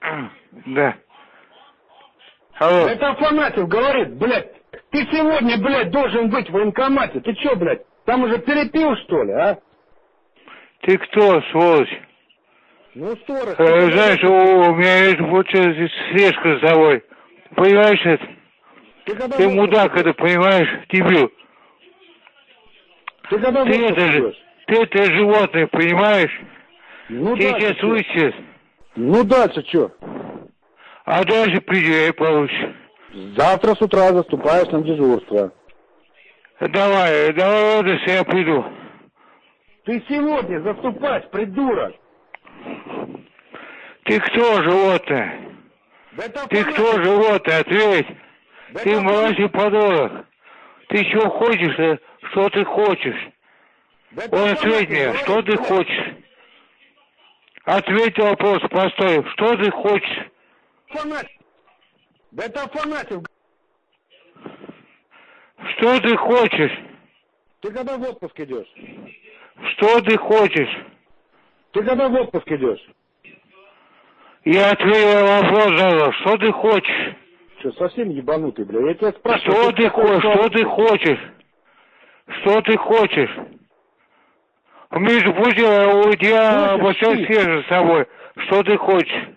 Да. Алло. Это Афанасьев говорит, блядь, ты сегодня, блядь, должен быть в военкомате. Ты чё, блядь, там уже перепил, что ли, а? Ты кто, сволочь? Ну, сторож. Знаешь, у меня есть вот здесь слежка за тобой. Понимаешь это? Ты мудак это, понимаешь, дебил. Ты когда Ты это животное, понимаешь? Ну, ты сейчас вычислишь. Ну, дальше чё? А дальше приезжай получишь. Завтра с утра заступаешь на дежурство. Давай, я приду. Ты сегодня заступать, придурок. Ты кто, животное? Ты кто, животное? Ответь. Ты мразь подонок. Ты что хочешь? Что ты хочешь? Вот ответь мне, что ты хочешь? Ответь на вопрос простой. Что ты хочешь? Это Афанасьев. Что ты хочешь? Ты когда в отпуск идешь? Что ты хочешь? Ты когда в отпуск идешь? Я ответил на вопрос задал. Что ты хочешь? Что, совсем ебанутый, бля? Я тебя спрашиваю. Что ты хочешь? Что ты хочешь? Что ты хочешь? Между прочим, у тебя большой свежий с собой. Что ты хочешь?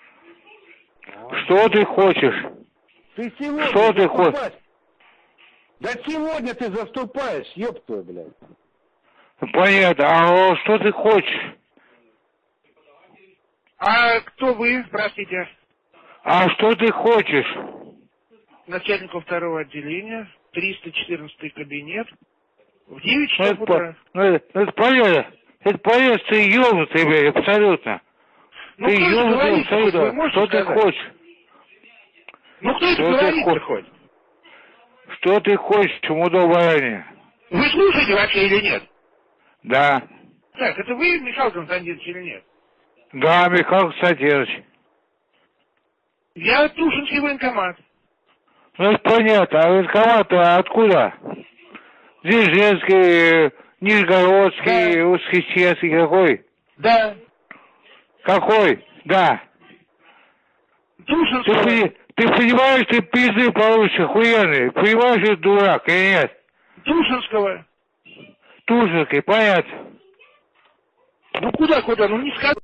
Что ты хочешь? Ты сегодня что ты хочешь? Да сегодня ты заступаешь, ёб твою, блядь. Понятно. А что ты хочешь? А кто вы, простите? А что ты хочешь? Начальнику второго отделения, 314 кабинет, в 9 часов утра. Это понятно. Это понятно, ты ёбнутый, блядь, абсолютно. Ну, ты ёбнутый абсолютно. Что ты хочешь? Ну, кто это говорит хоть? Что ты хочешь, чему баране? Вы слушаете вообще или нет? Да. Так, это вы, Михаил Константинович, или нет? Да, Михаил Константинович. Я Тушинский военкомат. Ну, это понятно. А военкомат-то откуда? Дзержинский, Нижегородский, да. Воскресенский какой? Да. Какой? Да. Тушинский. Ты понимаешь, ты пизды получишь охуенные. Понимаешь, ты дурак или нет? Тушинского. Тушинский, понятно. Ну куда? Ну не скажи.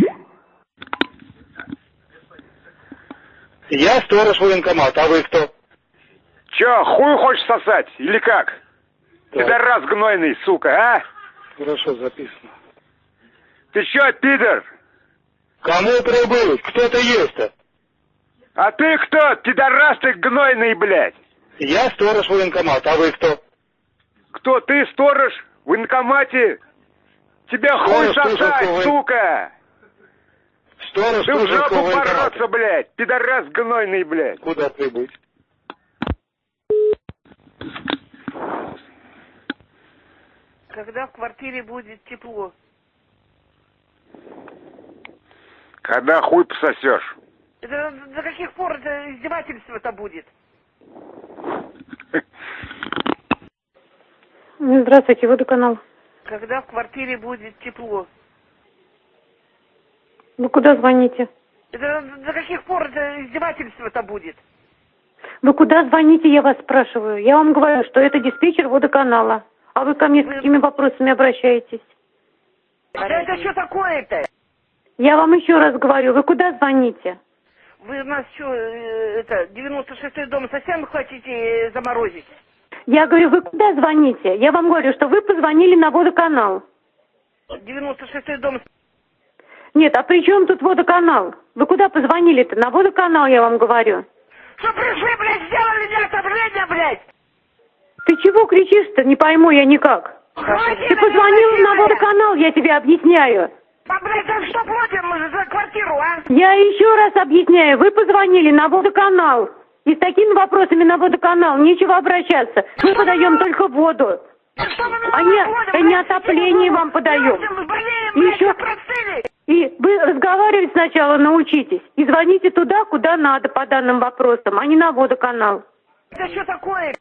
Я сторож военкомата, а вы кто? Че, хуй хочешь сосать? Или как? Пидорас гнойный, сука, а? Хорошо, записано. Ты че, пидор? Кому прибылось? Кто ты есть-то? А ты кто? Пидорас ты гнойный, блядь. Я сторож военкомата, а вы кто? Кто ты, сторож? В военкомате? Тебя хуй сосать, сука! Сторож ты в жопу бороться, блядь! Пидорас гнойный, блядь! Куда прибыть? Когда в квартире будет тепло? Когда хуй пососешь? Это до каких пор это издевательство-то будет? Здравствуйте, водоканал. Когда в квартире будет тепло? Вы куда звоните? Это до каких пор это издевательство-то будет? Вы куда звоните, я вас спрашиваю? Я вам говорю, что это диспетчер водоканала. А вы ко мне с какими вопросами обращаетесь? Да это что такое-то? Я вам еще раз говорю, вы куда звоните? Вы у нас что, 96-й дом совсем хотите заморозить? Я говорю, вы куда звоните? Я вам говорю, что вы позвонили на водоканал. 96-й дом... Нет, а при чем тут водоканал? Вы куда позвонили-то? На водоканал, я вам говорю. Что пришли, блядь, сделали мне отопление, блядь? Ты чего кричишь-то? Не пойму я никак. Ты позвонила на водоканал, я тебе объясняю. А, блядь, за что платим мы за квартиру, а? Я еще раз объясняю. Вы позвонили на водоканал. И с такими вопросами на водоканал нечего обращаться. Мы подаем только воду. А не отопление вам подаем. Еще... И вы разговаривать сначала научитесь. И звоните туда, куда надо по данным вопросам, а не на водоканал. Это что такое?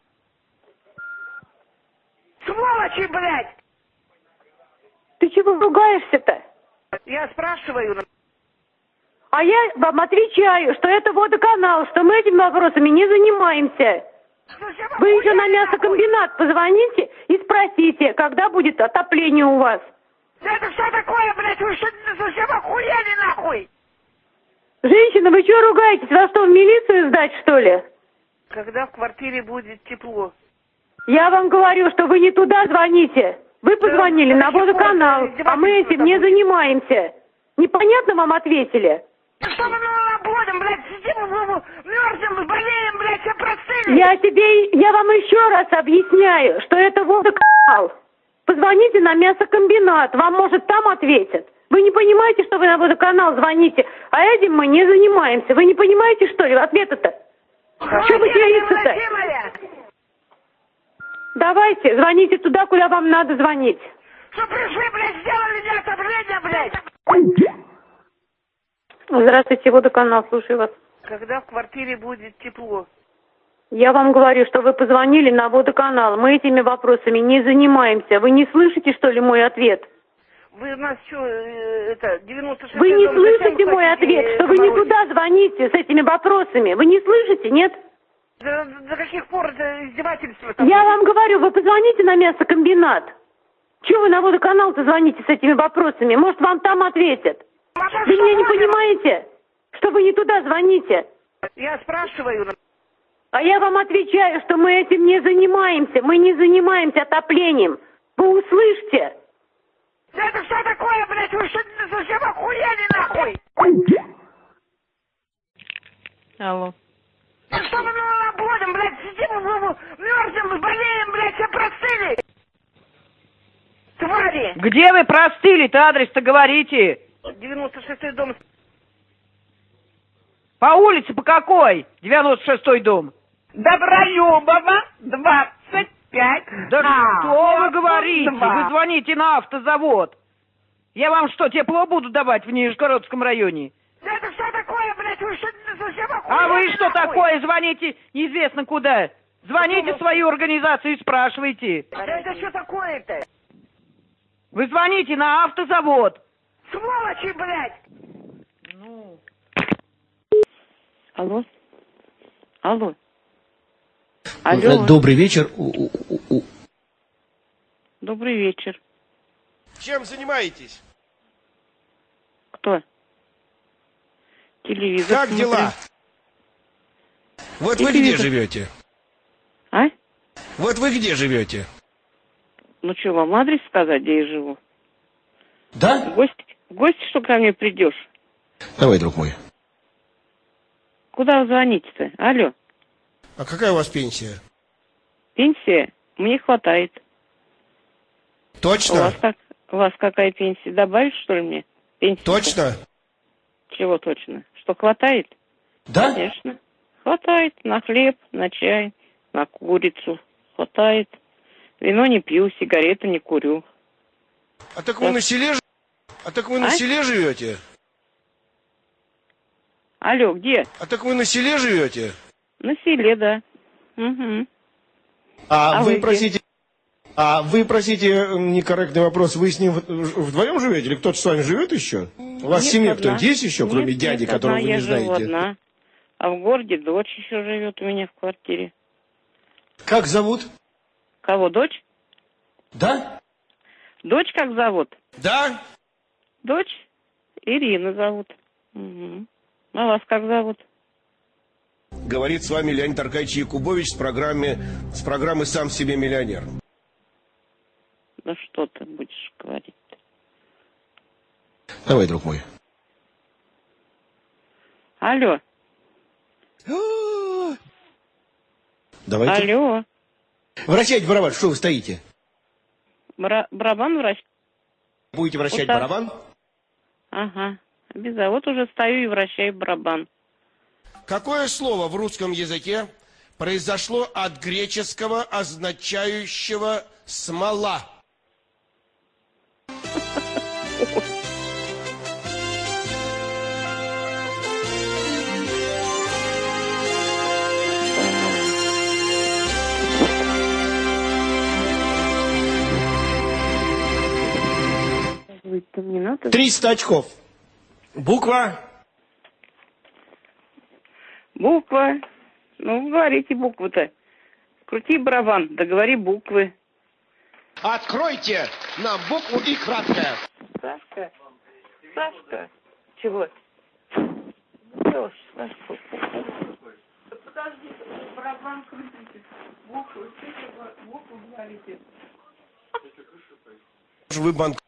Сволочи, блядь! Ты чего ругаешься-то? Я спрашиваю. А я вам отвечаю, что это водоканал, что мы этими вопросами не занимаемся. Вы еще на мясокомбинат позвоните и спросите, когда будет отопление у вас. Это что такое, блядь? Вы что совсем охуели, нахуй? Женщина, вы что ругаетесь? Вас что, в милицию сдать, что ли? Когда в квартире будет тепло? Я вам говорю, что вы не туда звоните. Вы позвонили на водоканал, а мы этим не занимаемся. Непонятно вам ответили? Что мы будем, блядь, сидим, мерзнем, болеем, блядь, все простыли. Я вам еще раз объясняю, что это водоканал. Позвоните на мясокомбинат, вам, может, там ответят. Вы не понимаете, что вы на водоканал звоните, а этим мы не занимаемся. Вы не понимаете, что ли, ответа-то? Что вы делаете-то? Давайте, звоните туда, куда вам надо звонить. Что пришли, блядь, сделали мне отопление, блядь. Здравствуйте, водоканал, слушаю вас. Когда в квартире будет тепло? Я вам говорю, что вы позвонили на водоканал. Мы этими вопросами не занимаемся. Вы не слышите, что ли, мой ответ? Вы у нас что, 96 Вы не слышите мой ответ, что вы не туда звоните с этими вопросами. Вы не слышите, нет? До каких пор это издевательство? Там? Я вам говорю, вы позвоните на мясокомбинат. Чего вы на водоканал-то звоните с этими вопросами? Может, вам там ответят? Вы меня не понимаете, что вы не туда звоните? Я спрашиваю. А я вам отвечаю, что мы этим не занимаемся. Мы не занимаемся отоплением. Вы услышьте. Это что такое, блядь? Вы что совсем охуели, нахуй? Алло. Что мы будем, блядь, сидим, мерзнем, болеем, блядь, все простыли. Твари. Где вы простыли-то, адрес-то говорите? 96-й дом. По улице по какой? 96-й дом. Добролюбова, 25. Да что вы говорите? Вы звоните на автозавод. Я вам что, тепло буду давать в Нижегородском районе? Это что такое, блядь? Вы что совсем охуели? А вы что такое? Звоните неизвестно куда. Звоните в свою организацию и спрашивайте. Это что такое-то? Вы звоните на автозавод. Сволочи, блядь! Ну. Алло? Алло? Алло? Добрый вечер. Добрый вечер. Чем занимаетесь? Кто? Телевизор. Как смотрю. дела? Вот Телевизор. вы где живете? А? Вот вы где живете? Ну что, вам адрес сказать, где я живу? Да? В гости, что ко мне придешь? Давай, друг мой. Куда вы звоните-то? Алло? А какая у вас пенсия? Пенсия? Мне хватает. Точно? У вас какая пенсия? Добавишь, что ли, мне? Пенсию? Точно? Чего точно? Что, хватает? Да? Конечно. Хватает на хлеб, на чай, на курицу. Хватает. Вино не пью, сигареты не курю. А так вы на селе на селе живете? Алло, где? А так вы на селе живете? На селе, да. Угу. А вы где? просите... А вы просите некорректный вопрос, вы с ним вдвоем живете или кто-то с вами живет еще? У вас Нет, семья одна. кто-нибудь есть еще, кроме дяди, нет, которого одна, вы не я живу знаете? одна. А в городе дочь еще живет у меня в квартире. Как зовут? Кого, дочь? Да? Дочь как зовут? Да? Дочь Ирина зовут. Угу. А вас как зовут? Говорит с вами Леонид Аркадьевич Якубович с программы «Сам себе миллионер». Да что ты будешь говорить-то? Давай, друг мой. Алло. Давайте. Алло. Вращайте барабан, что вы стоите? Барабан вращать? Будете вращать Вот так. барабан? Ага. Обязательно. Вот уже стою и вращаю барабан. Какое слово в русском языке произошло от греческого, означающего «смола»? Не надо? 300 очков. Буква? Буква. Ну, говорите буквы-то. Крути барабан, да говори буквы. Откройте нам букву и краткое. Сашка. Сашка. Чего? Сашка. Подожди, барабан крутите. Букву говорите. Вы банк...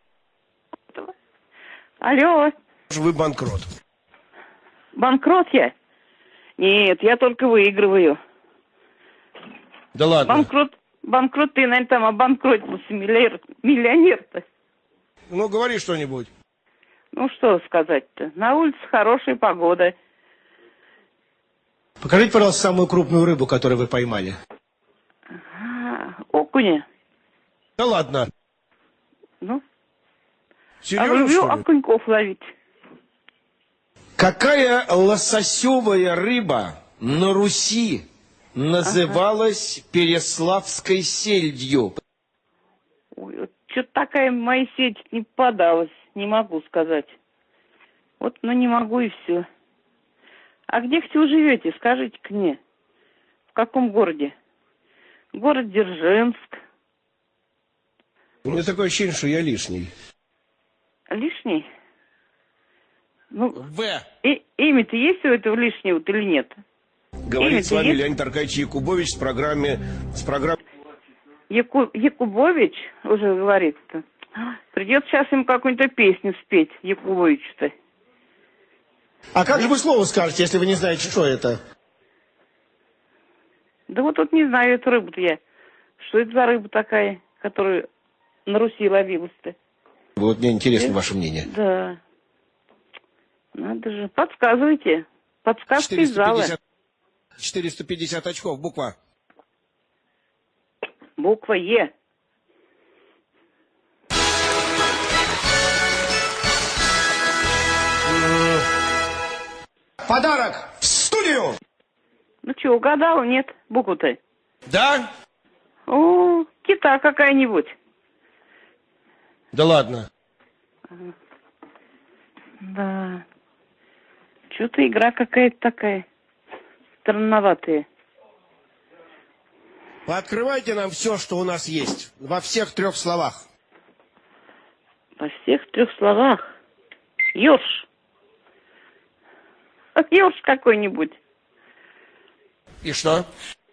Алло. Вы банкрот. Банкрот я? Нет, я только выигрываю. Да ладно. Банкрот ты, наверное, там обанкротился, миллионер-то. Ну, говори что-нибудь. Ну, что сказать-то? На улице хорошая погода. Покажите, пожалуйста, самую крупную рыбу, которую вы поймали. Окуня. Да ладно. Ну? Серьезно, люблю что ли? окуньков ловить. Какая лососевая рыба на Руси называлась Переславской сельдью? Ой, вот что-то такая моя сеть не попадалась, не могу сказать. Вот, ну не могу и все. А где все живете, скажите-ка мне? В каком городе? Город Дзержинск. У меня такое ощущение, что я лишний. Лишний? Ну, В. Имя-то есть у этого лишнего-то или нет? Говорит Имя-то с вами есть? Леонид Аркадьевич Якубович с программы... Якубович уже говорит-то. Придется сейчас им какую-нибудь песню спеть, Якубовичу-то. А как же вы слово скажете, если вы не знаете, что это? Да вот тут не знаю эту рыбу-то я. Что это за рыба такая, которую на Руси ловилась-то? Вот мне интересно ваше мнение. Да. Надо же. Подсказывайте. Подсказка из зала. 450 очков, буква. Буква Е. Подарок в студию! Ну что, угадала? Нет, букву-то. Да? О, кита какая-нибудь. Да ладно. Да. Что-то игра какая-то такая. Странноватая. Открывайте нам все, что у нас есть. Во всех 3 словах. Во всех 3 словах. Ёрш. Ёрш какой-нибудь. И что?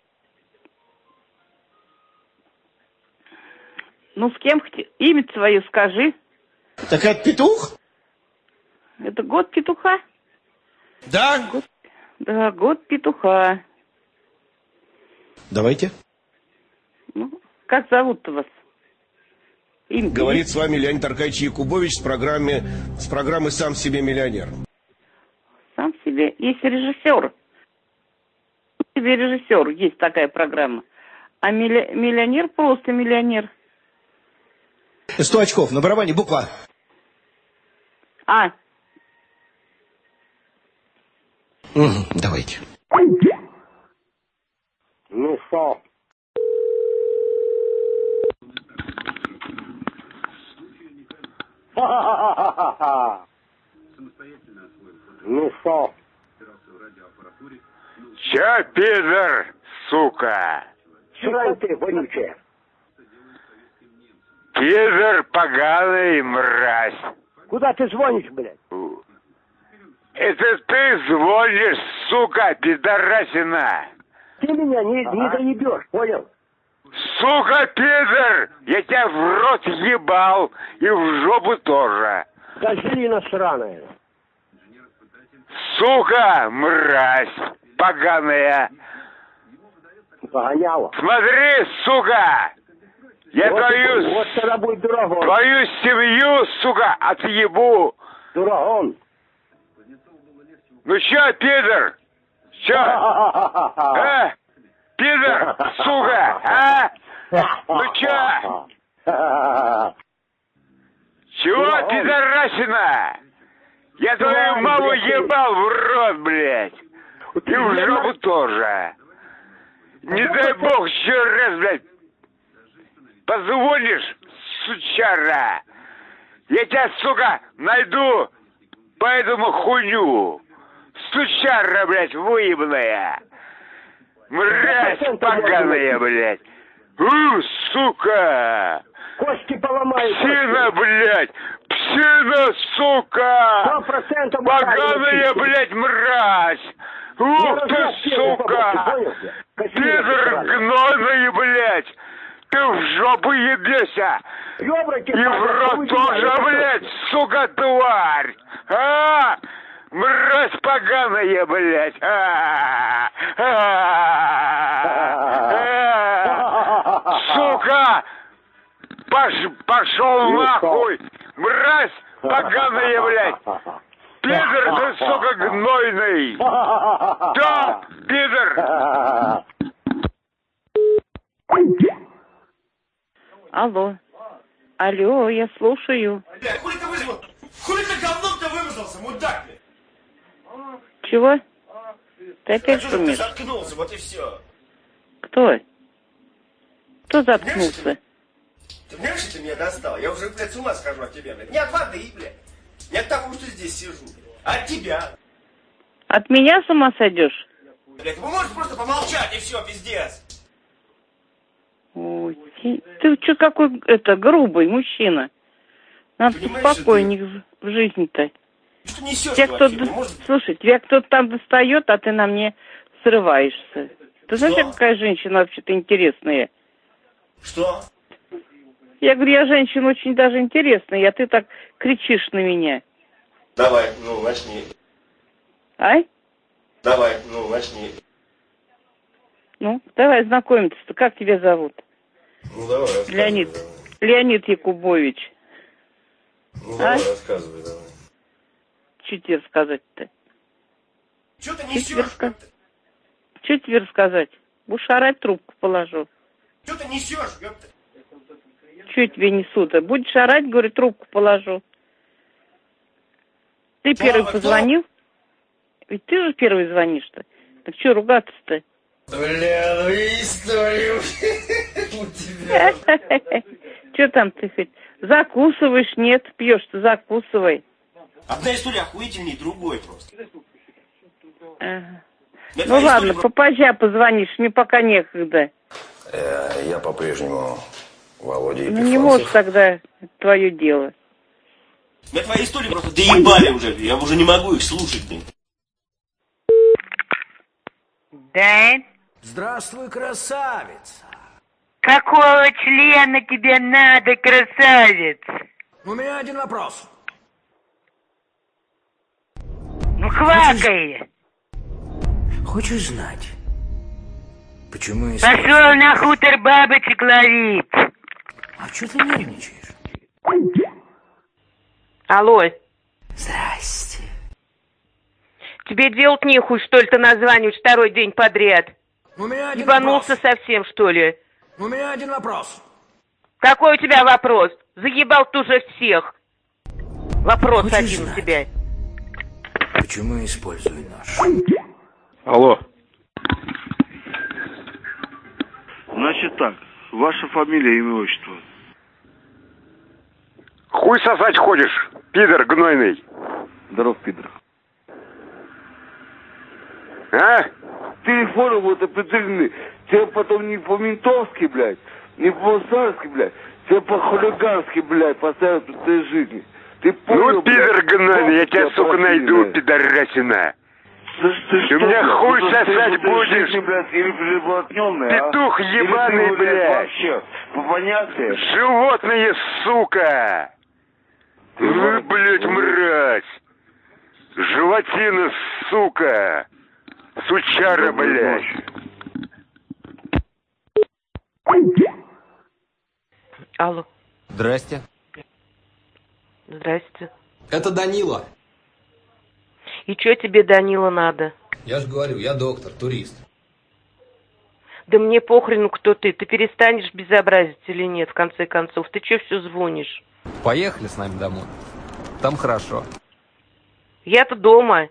Ну, с кем имя свое скажи. Так это петух? Это год петуха? Да? Да, год петуха. Давайте. Ну, как зовут-то вас? Имя Говорит есть? с вами Леонид Аркадьевич Якубович с программы «Сам себе миллионер». Сам себе есть режиссер. Себе режиссер есть такая программа. А миллионер просто миллионер. 100 очков. На барабане буква. А. Давайте. Ну что? Ха-ха-ха-ха-ха! Ну что? Чё, пидор, сука? Срань ты, вонючая! Пидор поганый, мразь. Куда ты звонишь, блядь? Это ты звонишь, сука, пидорасина. Ты меня не доебешь, понял? Сука, пидор! Я тебя в рот ебал и в жопу тоже. Газелина сраная. Сука, мразь поганая. Погоняла. Смотри, сука! Я вот твою, вот тогда будет дурагон. твою семью, сука, отъебу. Дурагон. Ну чё, пидор? Чё? Пидор, сука, а? Ну чё? Чего, пидорасина? Я твою маму ебал в рот, блядь. И в жопу тоже. Не дай бог еще раз, блядь, позвонишь, сучара. Я тебя, сука, найду по этому хуйню. сучара, блядь, выебанная. Мразь поганая, блядь. Сука! Кости поломаю. Псина, блядь! Псина, сука! 100% поганая, блядь, мразь! Ух ты, сука! Пидор гнойный, блядь! Ты в жопу ебешься! И в рот тоже, блядь, сука, тварь! А? Мразь поганая, блядь! Сука! Пошел нахуй! Мразь поганая, блядь! Пидор ты, сука, гнойный! Да, пидор! Алло. Алло, я слушаю. Блядь, хули ты вызвал? Хули ты говном-то вымазался, мудак, блядь? Чего? Ты опять Ты шумишь? заткнулся, вот и все. Кто? Кто заткнулся? Ты понимаешь, что ты меня достал? Я уже, блядь, с ума схожу от тебя, блядь. Не от воды, блядь. Не от того, что здесь сижу, блядь. А от тебя. От меня с ума сойдешь? Блядь, вы можете просто помолчать, и все, пиздец. Ой, ты что какой, грубый мужчина. Надо спокойнее в жизни-то. Что несешь тебя кто, вообще? слушай, тебя кто-то там достает, а ты на мне срываешься. Ты знаешь, какая женщина вообще-то интересная? Что? Я говорю, я женщина очень даже интересная, а ты так кричишь на меня. Давай, ну, начни. Ай? Давай, ну, начни. Ну, давай знакомиться-то. Как тебя зовут? Ну, давай, рассказывай. Леонид. Давай. Леонид Якубович. Ну, давай, рассказывай, давай. Что тебе рассказать-то? Что ты несешь? Что тебе рассказать? Будешь орать, трубку положу. Что ты несешь, ёпта? Что я тебе несу-то? Будешь орать, говорю, трубку положу. Ты первый позвонил? Ведь ты же первый звонишь-то. Так что ругаться-то? Бля, ну и историю у тебя. Что там ты хоть? Закусываешь? Нет, пьешь-то, закусывай. Одна история охуительней другой просто. Ага. Ну ладно, попозже позвонишь, мне пока некогда. Я по-прежнему Володя Ну не можешь тогда, твое дело. Меня твои истории просто доебали уже, я уже не могу их слушать, блин. Да? Здравствуй, красавица. Какого члена тебе надо, красавец? У меня один вопрос. Ну, хвакай. Хочешь знать, почему я... Пошел на хутор бабочек ловить. А что ты нервничаешь? Алло. Здрасте. Тебе делать нехуй, что ли, ты названиваешь второй день подряд? У меня один Ебанулся вопрос. совсем, что ли? У меня один вопрос. Какой у тебя вопрос? Заебал ты уже всех. Вопрос Хочешь один знать, у тебя. Почему я использую нож? Алло. Значит так, ваша фамилия, имя, отчество. Хуй сосать ходишь, пидор гнойный. Здоров, пидор. А? Телефон вот определенный. Тебе потом не по-ментовски, блядь, не по-мусорски, блядь, тебе по-хулигански, блядь, поставят в твоей жизни. Ты понял, ну, пидор гнойный, я тебя, сука, найду, блядь. пидорасина. Ты меня блядь, хуй ты сосать будешь. Жизни, блядь, или приблотнённый, Петух ебаный, или ты, блядь. Вообще, понятно? Животные, сука. Вы, блядь, мразь. Животина, сука. Сучара, блядь. Алло. Здрасте. Здрасте. Это Данила. И что тебе, Данила, надо? Я же говорю, я доктор, турист. Да мне похрену, кто ты. Ты перестанешь безобразить или нет, в конце концов? Ты что все звонишь? Поехали с нами домой. Там хорошо. Я-то дома.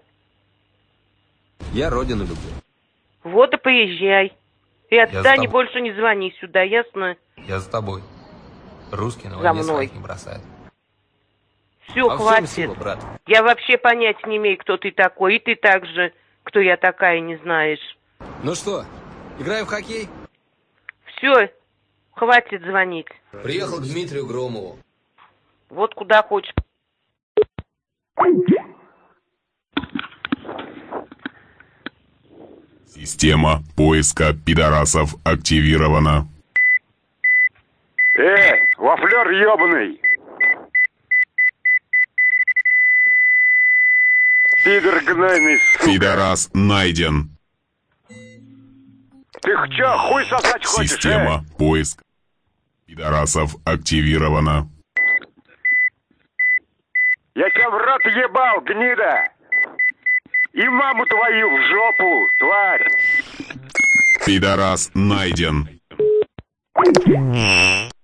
Я родину люблю. Вот и поезжай. И за отстань, тобой. больше не звони сюда, ясно? Я за тобой. Русские на За войне мной. своих не бросают. Все, хватит. Сила, брат. Я вообще понять не имею, кто ты такой. И ты также, кто я такая, не знаешь. Ну что, играю в хоккей? Все, хватит звонить. Приехал к Дмитрию Громову. Вот куда хочешь. Система поиска пидорасов активирована. Вафлер ебаный! Пидор гнойный, сука! Пидорас найден. Ты чё, хуй сосать хочешь, Система поиска пидорасов активирована. Я тебя в рот ебал, гнида! И маму твою в жопу, тварь! Пидорас найден.